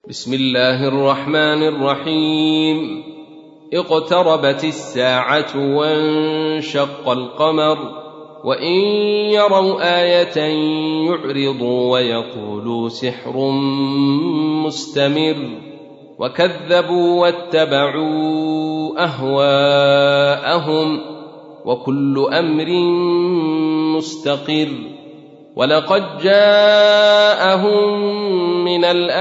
بسم الله الرحمن الرحيم. اقتربت الساعة وانشق القمر وإن يروا آية يعرضوا ويقولوا سحر مستمر وكذبوا واتبعوا أهواءهم وكل أمر مستقر. ولقد جاءهم من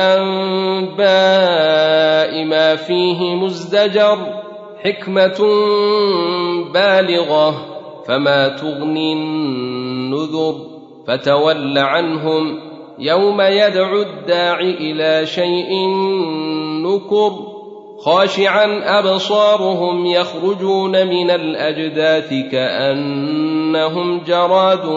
الأنباء ما فيه مزدجر حكمة بالغة فما تغني النذر. فتول عنهم يوم يدعو الداع إلى شيء نكر خاشعا أبصارهم يخرجون من الأجداث كأنهم جراد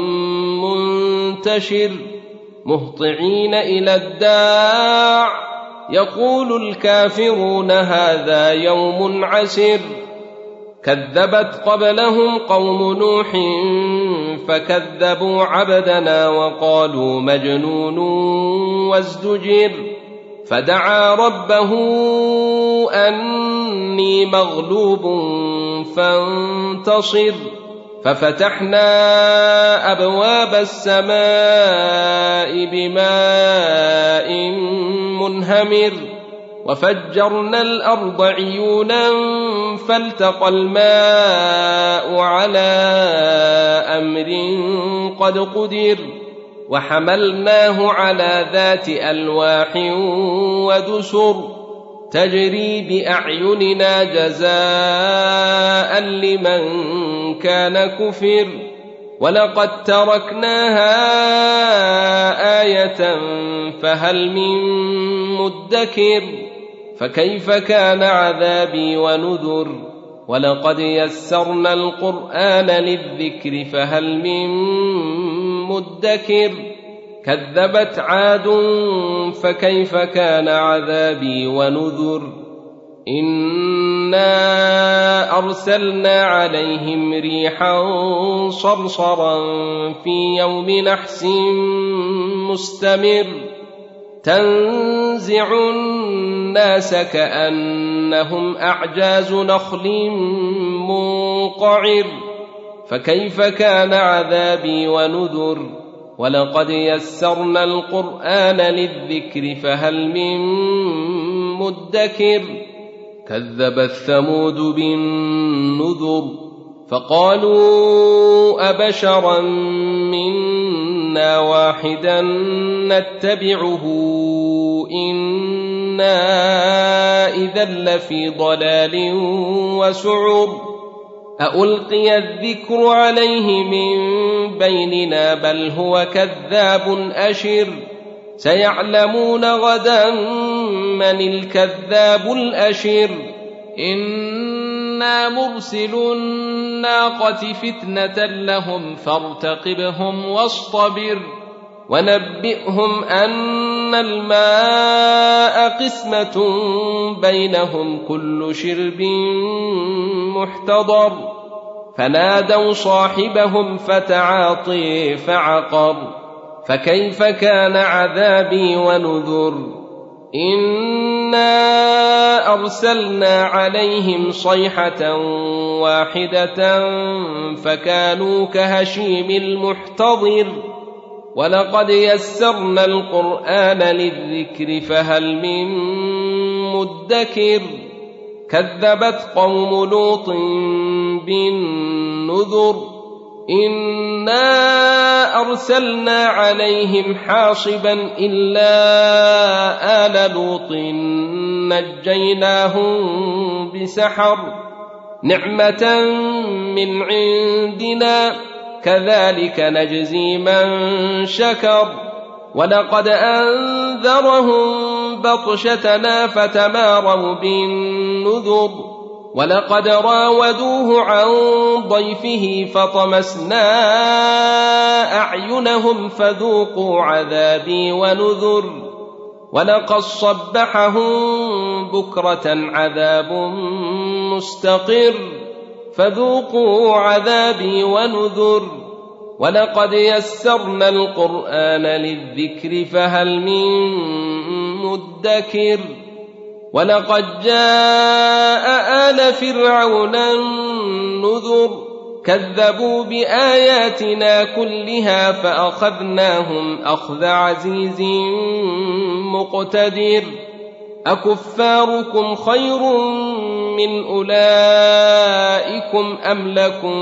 منتشر مهطعين إلى الداع يقول الكافرون هذا يوم عسر. كذبت قبلهم قوم نوح فكذبوا عبدنا وقالوا مجنون وازدجر. فدعا ربه أني مغلوب فانتصر. ففتحنا أبواب السماء بماء منهمر وفجرنا الأرض عيونا فالتقى الماء على أمر قد قدر. وحملناه على ذات ألواح ودسر تجري بأعيننا جزاء لمن كان كفر. ولقد تركناها آية فهل من مدكر. فكيف كان عذابي ونذر. ولقد يسرنا القرآن للذكر فهل من مدكر. كذبت عاد فكيف كان عذابي ونذر. إنا أرسلنا عليهم ريحا صرصرا في يوم نحس مستمر تنزع الناس كأنهم أعجاز نخل منقعر. فكيف كان عذابي ونذر. ولقد يسرنا القرآن للذكر فهل من مدكر. كذبت ثمود بالنذر فقالوا أبشرا منا واحدا نتبعه إنا إذا لفي ضلال وسعر. ألقي الذكر عليه من بيننا بل هو كذاب أشر. سيعلمون غدا من الكذاب الأشر. إنا مرسل الناقة فتنة لهم فارتقبهم واصطبر. ونبئهم أن الماء قسمة بينهم كل شرب محتضر. فنادوا صاحبهم فتعاطي فعقر. فكيف كان عذابي ونذر. إنا أرسلنا عليهم صيحة واحدة فكانوا كهشيم المحتضر. ولقد يسرنا القرآن للذكر فهل من مدكر. كذبت قوم لوط بالنذر. إنا أرسلنا عليهم حاصبا إلا آل لوط نجيناهم بسحر نعمة من عندنا كذلك نجزي من شكر. ولقد أنذرهم بطشتنا فتماروا بالنذر. ولقد راودوه عن ضيفه فطمسنا أعينهم فذوقوا عذابي ونذر. ولقد صبحهم بكرة عذاب مستقر فذوقوا عذابي ونذر. ولقد يسرنا القرآن للذكر فهل من مدكر ولقد جاء آل فرعون النذر كذبوا بآياتنا كلها فأخذناهم أخذ عزيز مقتدر أكفاركم خير من أولئكم أم لكم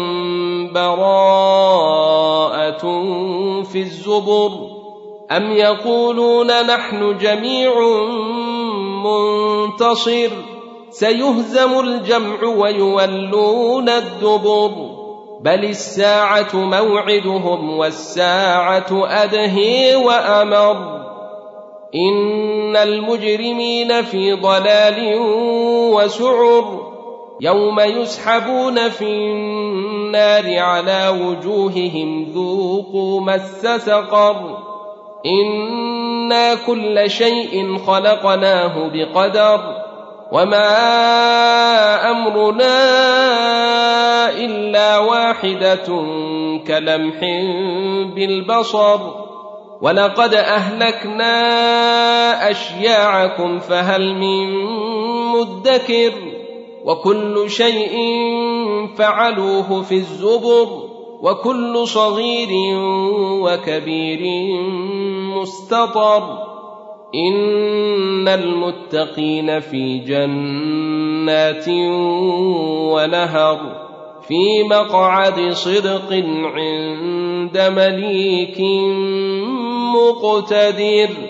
براءة في الزبر أم يقولون نحن جميع منتصر سيهزم الجمع ويولون الدبر بل الساعة موعدهم والساعة أدهي وأمر إن المجرمين في ضلال وسعر يوم يسحبون في النار على وجوههم ذوقوا مس سقر إنا كل شيء خلقناه بقدر وما أمرنا إلا واحدة كلمح بالبصر ولقد أهلكنا أشياعكم فهل من مدكر وكل شيء فعلوه في الزبر وكل صغير وكبير مستطر إن المتقين في جنات ونهر في مقعد صدق عند مليك مقتدر.